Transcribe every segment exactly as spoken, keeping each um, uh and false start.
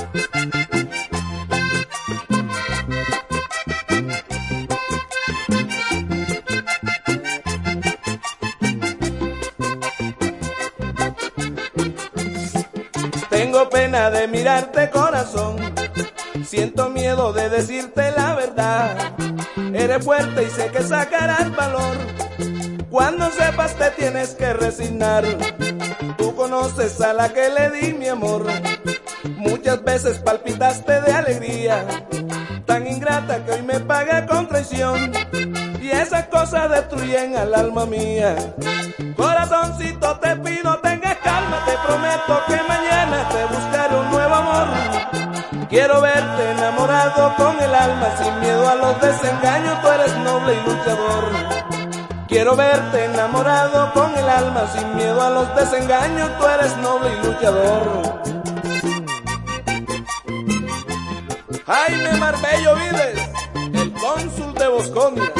Tengo pena de mirarte, corazón, siento miedo de decirte la verdad. Eres fuerte y sé que sacarás valor, cuando sepas te tienes que resignar. Tú conoces a la que le di mi amor, muchas veces palpitaste de alegría, tan ingrata que hoy me paga con traición, y esas cosas destruyen al alma mía. Corazoncito, te pido tengas calma, te prometo que mañana te buscaré un nuevo amor. Quiero verte enamorado con el alma, sin miedo a los desengaños, tú eres noble y luchador. Quiero verte enamorado con el alma, sin miedo a los desengaños, tú eres noble y luchador. Jaime Marbello Vides, el cónsul de Bosconia.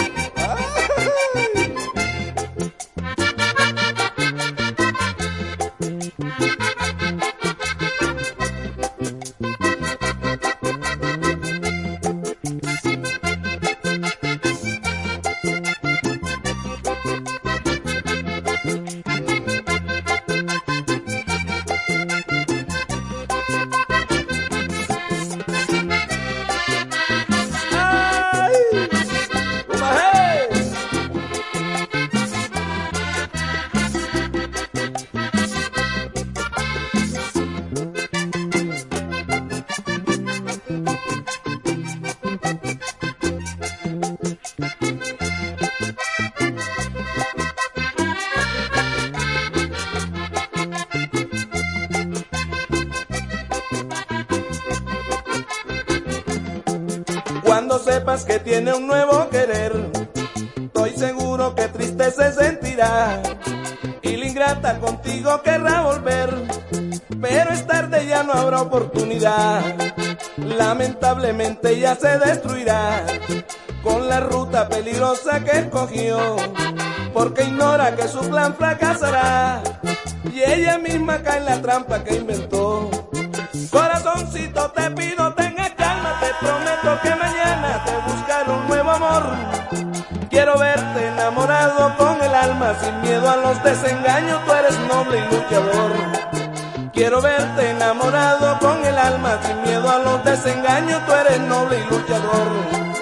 Cuando sepas que tiene un nuevo querer, estoy seguro que triste se sentirá, y la ingrata contigo querrá volver, pero es tarde, ya no habrá oportunidad. Lamentablemente ya se destruirá con la ruta peligrosa que escogió, porque ignora que su plan fracasará, y ella misma cae en la trampa que inventó. Corazoncito, te pido tengas calma, te prometo que mañana te buscaré un nuevo amor. Quiero verte enamorado con el alma, sin miedo a los desengaños, tú eres noble y luchador. Quiero verte enamorado con el alma, sin miedo a los desengaños, tú eres noble y luchador.